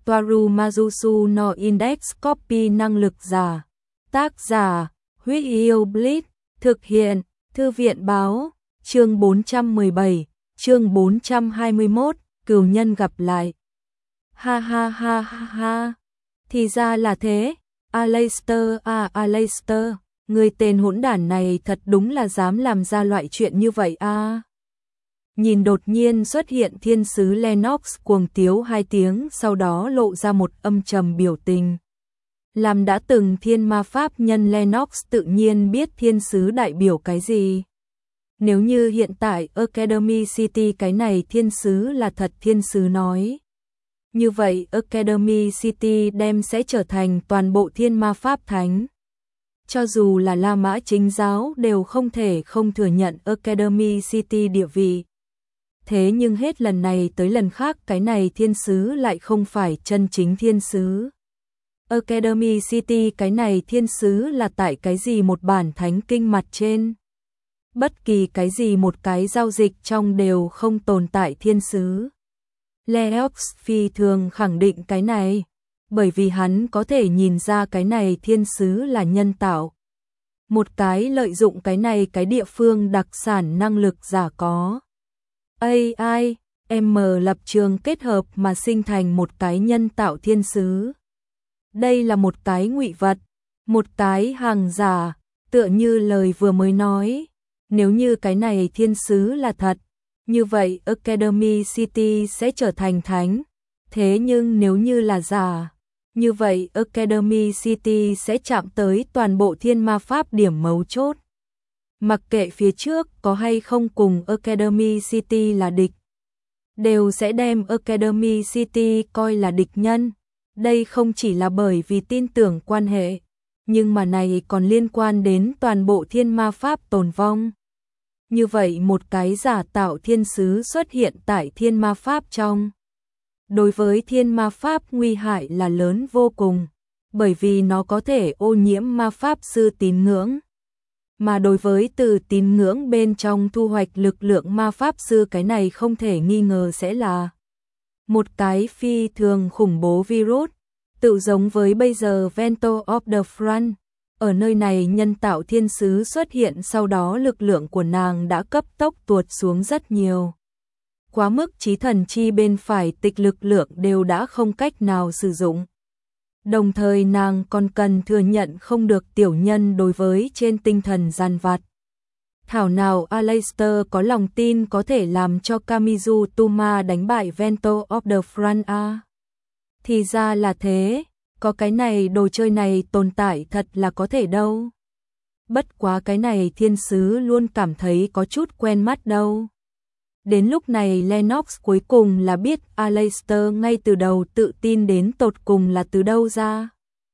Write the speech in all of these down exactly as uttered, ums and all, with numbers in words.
Toaru Majusu no Index Copy năng lực giả. Tác giả, Huyết Yêu Blitz, thực hiện, Thư viện báo, chương bốn trăm mười bảy, chương bốn trăm hai mươi mốt, cửu nhân gặp lại. Ha ha ha ha ha, thì ra là thế, Aleister à Aleister, người tên hỗn đản này thật đúng là dám làm ra loại chuyện như vậy à. Nhìn đột nhiên xuất hiện thiên sứ Lennox cuồng tiếu hai tiếng, sau đó lộ ra một âm trầm biểu tình. Làm đã từng thiên ma pháp nhân Lennox tự nhiên biết thiên sứ đại biểu cái gì. Nếu như hiện tại Academy City cái này thiên sứ là thật thiên sứ nói, như vậy Academy City đem sẽ trở thành toàn bộ thiên ma pháp thánh. Cho dù là La Mã chính giáo đều không thể không thừa nhận Academy City địa vị. Thế nhưng hết lần này tới lần khác cái này thiên sứ lại không phải chân chính thiên sứ. Academy City cái này thiên sứ là tại cái gì một bản thánh kinh mặt trên. Bất kỳ cái gì một cái giao dịch trong đều không tồn tại thiên sứ. Lennox phi thường khẳng định cái này, bởi vì hắn có thể nhìn ra cái này thiên sứ là nhân tạo. Một cái lợi dụng cái này cái địa phương đặc sản năng lực giả có. a i, M lập trường kết hợp mà sinh thành một cái nhân tạo thiên sứ. Đây là một cái ngụy vật, một cái hàng giả, tựa như lời vừa mới nói. Nếu như cái này thiên sứ là thật, như vậy Academy City sẽ trở thành thánh. Thế nhưng nếu như là giả, như vậy Academy City sẽ chạm tới toàn bộ thiên ma pháp điểm mấu chốt. Mặc kệ phía trước có hay không cùng Academy City là địch, đều sẽ đem Academy City coi là địch nhân. Đây không chỉ là bởi vì tin tưởng quan hệ, nhưng mà này còn liên quan đến toàn bộ thiên ma pháp tồn vong. Như vậy một cái giả tạo thiên sứ xuất hiện tại thiên ma pháp trong. Đối với thiên ma pháp nguy hại là lớn vô cùng, bởi vì nó có thể ô nhiễm ma pháp sư tín ngưỡng. Mà đối với từ tín ngưỡng bên trong thu hoạch lực lượng ma pháp sư cái này không thể nghi ngờ sẽ là một cái phi thường khủng bố virus, tự giống với bây giờ Vento of the Front. Ở nơi này nhân tạo thiên sứ xuất hiện sau đó lực lượng của nàng đã cấp tốc tuột xuống rất nhiều. Quá mức chí thần chi bên phải tịch lực lượng đều đã không cách nào sử dụng. Đồng thời nàng còn cần thừa nhận không được tiểu nhân đối với trên tinh thần gian vặt. Thảo nào Aleister có lòng tin có thể làm cho Kamizu Tuma đánh bại Vento of the Front a. Thì ra là thế, có cái này đồ chơi này tồn tại thật là có thể đâu. Bất quá cái này thiên sứ luôn cảm thấy có chút quen mắt đâu. Đến lúc này Lennox cuối cùng là biết Aleister ngay từ đầu tự tin đến tột cùng là từ đâu ra.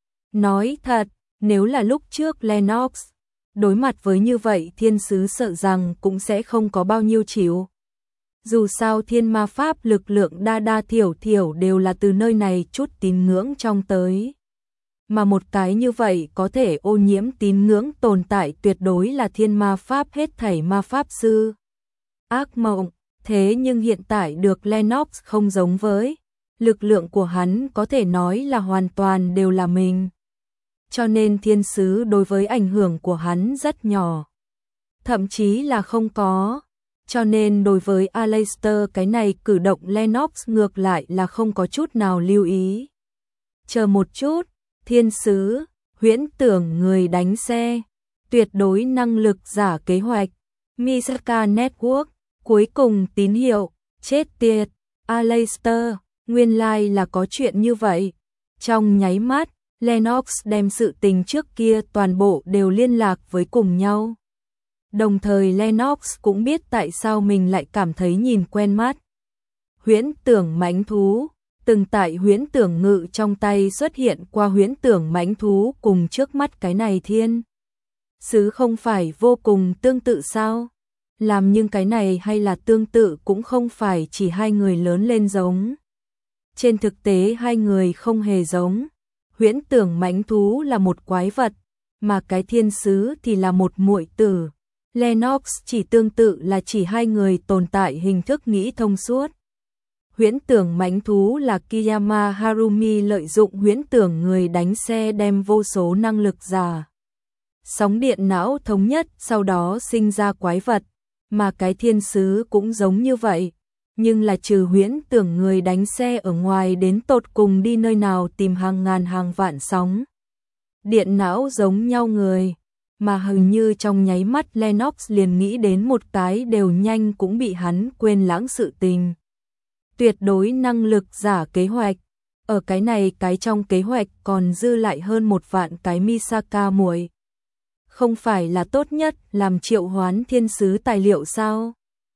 Nói thật, nếu là lúc trước Lennox đối mặt với như vậy thiên sứ sợ rằng cũng sẽ không có bao nhiêu chịu. Dù sao thiên ma pháp lực lượng đa đa thiểu thiểu đều là từ nơi này chút tín ngưỡng trong tới. Mà một cái như vậy có thể ô nhiễm tín ngưỡng tồn tại tuyệt đối là thiên ma pháp hết thảy ma pháp sư. Ác mộng, thế nhưng hiện tại được Lennox không giống với. Lực lượng của hắn có thể nói là hoàn toàn đều là mình. Cho nên thiên sứ đối với ảnh hưởng của hắn rất nhỏ. Thậm chí là không có. Cho nên đối với Aleister cái này cử động Lennox ngược lại là không có chút nào lưu ý. Chờ một chút, thiên sứ, huyễn tưởng người đánh xe, tuyệt đối năng lực giả kế hoạch, Misaka Network, cuối cùng tín hiệu, chết tiệt, Aleister, nguyên lai like là có chuyện như vậy. Trong nháy mắt, Lennox đem sự tình trước kia toàn bộ đều liên lạc với cùng nhau. Đồng thời Lennox cũng biết tại sao mình lại cảm thấy nhìn quen mắt. Huyễn tưởng mãnh thú, từng tại huyễn tưởng ngự trong tay xuất hiện qua huyễn tưởng mãnh thú cùng trước mắt cái này thiên sứ không phải vô cùng tương tự sao? Làm nhưng cái này hay là tương tự cũng không phải chỉ hai người lớn lên giống. Trên thực tế hai người không hề giống. Huyễn tưởng mãnh thú là một quái vật, mà cái thiên sứ thì là một muội tử. Lennox chỉ tương tự là chỉ hai người tồn tại hình thức nghĩ thông suốt. Huyễn tưởng mãnh thú là Kiyama Harumi lợi dụng huyễn tưởng người đánh xe đem vô số năng lực giả. Sóng điện não thống nhất sau đó sinh ra quái vật, mà cái thiên sứ cũng giống như vậy. Nhưng là trừ huyễn tưởng người đánh xe ở ngoài đến tột cùng đi nơi nào tìm hàng ngàn hàng vạn sóng. Điện não giống nhau người, mà hình như trong nháy mắt Lennox liền nghĩ đến một cái đều nhanh cũng bị hắn quên lãng sự tình. Tuyệt đối năng lực giả kế hoạch, ở cái này cái trong kế hoạch còn dư lại hơn một vạn cái Misaka muội. Không phải là tốt nhất làm triệu hoán thiên sứ tài liệu sao?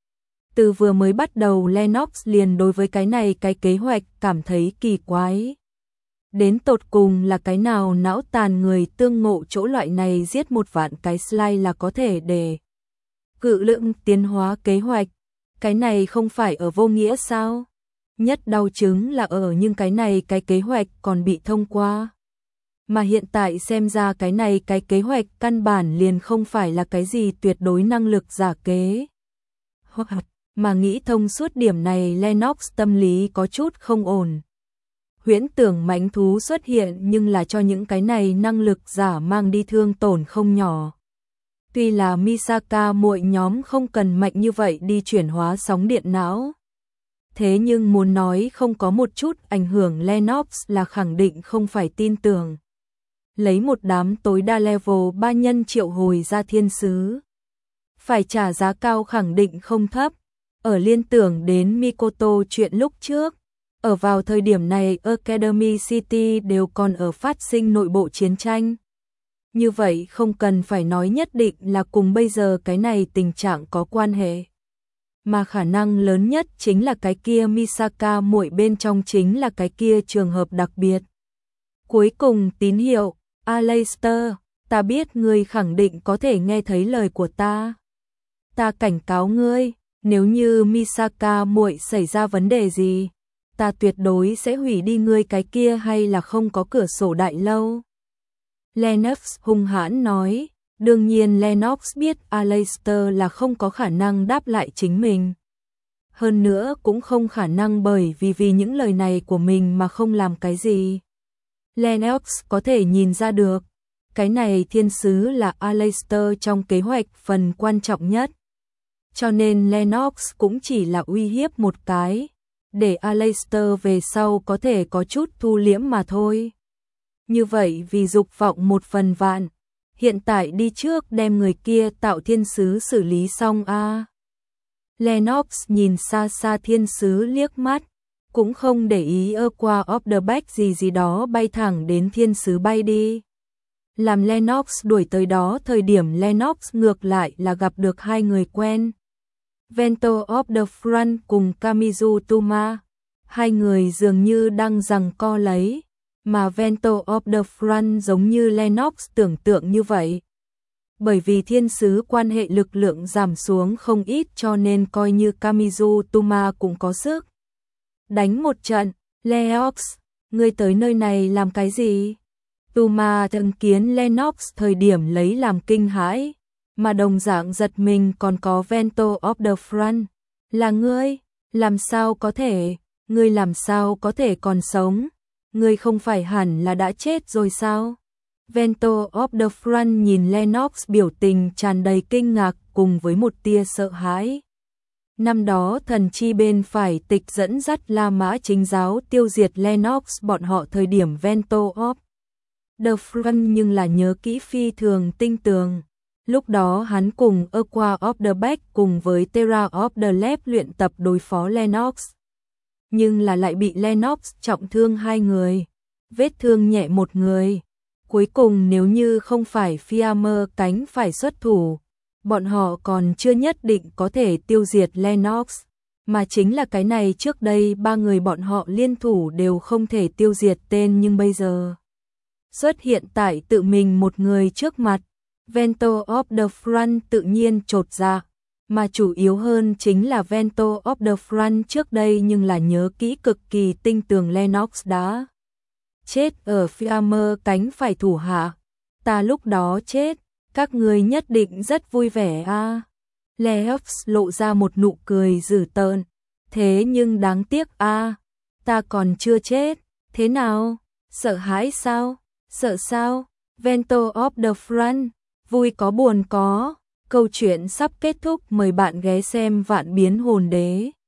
Từ vừa mới bắt đầu Lennox liền đối với cái này cái kế hoạch cảm thấy kỳ quái. Đến tột cùng là cái nào não tàn người tương ngộ chỗ loại này giết một vạn cái slide là có thể để cự lượng tiến hóa kế hoạch. Cái này không phải ở vô nghĩa sao? Nhất đau chứng là ở nhưng cái này cái kế hoạch còn bị thông qua. Mà hiện tại xem ra cái này cái kế hoạch căn bản liền không phải là cái gì tuyệt đối năng lực giả kế. Hoặc mà nghĩ thông suốt điểm này Lennox tâm lý có chút không ổn. Huyễn tưởng mãnh thú xuất hiện nhưng là cho những cái này năng lực giả mang đi thương tổn không nhỏ. Tuy là Misaka muội nhóm không cần mạnh như vậy đi chuyển hóa sóng điện não. Thế nhưng muốn nói không có một chút ảnh hưởng Lennox là khẳng định không phải tin tưởng. Lấy một đám tối đa level ba nhân triệu hồi ra thiên sứ. Phải trả giá cao khẳng định không thấp. Ở liên tưởng đến Mikoto chuyện lúc trước. Ở vào thời điểm này Academy City đều còn ở phát sinh nội bộ chiến tranh. Như vậy không cần phải nói nhất định là cùng bây giờ cái này tình trạng có quan hệ. Mà khả năng lớn nhất chính là cái kia Misaka muội bên trong chính là cái kia trường hợp đặc biệt. Cuối cùng tín hiệu, Aleister, ta biết ngươi khẳng định có thể nghe thấy lời của ta. Ta cảnh cáo ngươi, nếu như Misaka muội xảy ra vấn đề gì, ta tuyệt đối sẽ hủy đi ngươi cái kia hay là không có cửa sổ đại lâu. Lennox hung hãn nói, đương nhiên Lennox biết Aleister là không có khả năng đáp lại chính mình. Hơn nữa cũng không khả năng bởi vì vì những lời này của mình mà không làm cái gì. Lennox có thể nhìn ra được, cái này thiên sứ là Aleister trong kế hoạch phần quan trọng nhất. Cho nên Lennox cũng chỉ là uy hiếp một cái, để Aleister về sau có thể có chút thu liễm mà thôi. Như vậy vì dục vọng một phần vạn, hiện tại đi trước đem người kia tạo thiên sứ xử lý xong a. À. Lennox nhìn xa xa thiên sứ liếc mắt, cũng không để ý ơ qua off the back gì gì đó bay thẳng đến thiên sứ bay đi. Làm Lennox đuổi tới đó thời điểm Lennox ngược lại là gặp được hai người quen. Vento of the Front cùng Kamizu Tuma. Hai người dường như đang giằng co lấy, mà Vento of the Front giống như Lennox tưởng tượng như vậy. Bởi vì thiên sứ quan hệ lực lượng giảm xuống không ít cho nên coi như Kamizu Tuma cũng có sức. Đánh một trận, Lennox, ngươi tới nơi này làm cái gì? Tuma chứng kiến Lennox thời điểm lấy làm kinh hãi, mà đồng dạng giật mình còn có Vento of the Front. Là ngươi, làm sao có thể, ngươi làm sao có thể còn sống? Ngươi không phải hẳn là đã chết rồi sao? Vento of the Front nhìn Lennox biểu tình tràn đầy kinh ngạc cùng với một tia sợ hãi. Năm đó thần chi bên phải tịch dẫn dắt La Mã chính giáo tiêu diệt Lennox bọn họ thời điểm Vento of the Front nhưng là nhớ kỹ phi thường tinh tường. Lúc đó hắn cùng Aqua of the Back cùng với Terra of the Left luyện tập đối phó Lennox. Nhưng là lại bị Lennox trọng thương hai người, vết thương nhẹ một người. Cuối cùng nếu như không phải Fiammer cánh phải xuất thủ, bọn họ còn chưa nhất định có thể tiêu diệt Lennox. Mà chính là cái này trước đây ba người bọn họ liên thủ đều không thể tiêu diệt tên nhưng bây giờ xuất hiện tại tự mình một người trước mặt. Vento of the Front tự nhiên chột dạ, mà chủ yếu hơn chính là Vento of the Front trước đây nhưng là nhớ kỹ cực kỳ tinh tường Lennox đã chết ở Fiammer cánh phải thủ hạ. Ta lúc đó chết, các người nhất định rất vui vẻ a. À. Lennox lộ ra một nụ cười dữ tợn, Thế nhưng đáng tiếc a, ta còn chưa chết. Thế nào? Sợ hãi sao? Sợ sao? Vento of the Front, vui có buồn có. Câu chuyện sắp kết thúc, mời bạn ghé xem Vạn Biến Hồn Đế.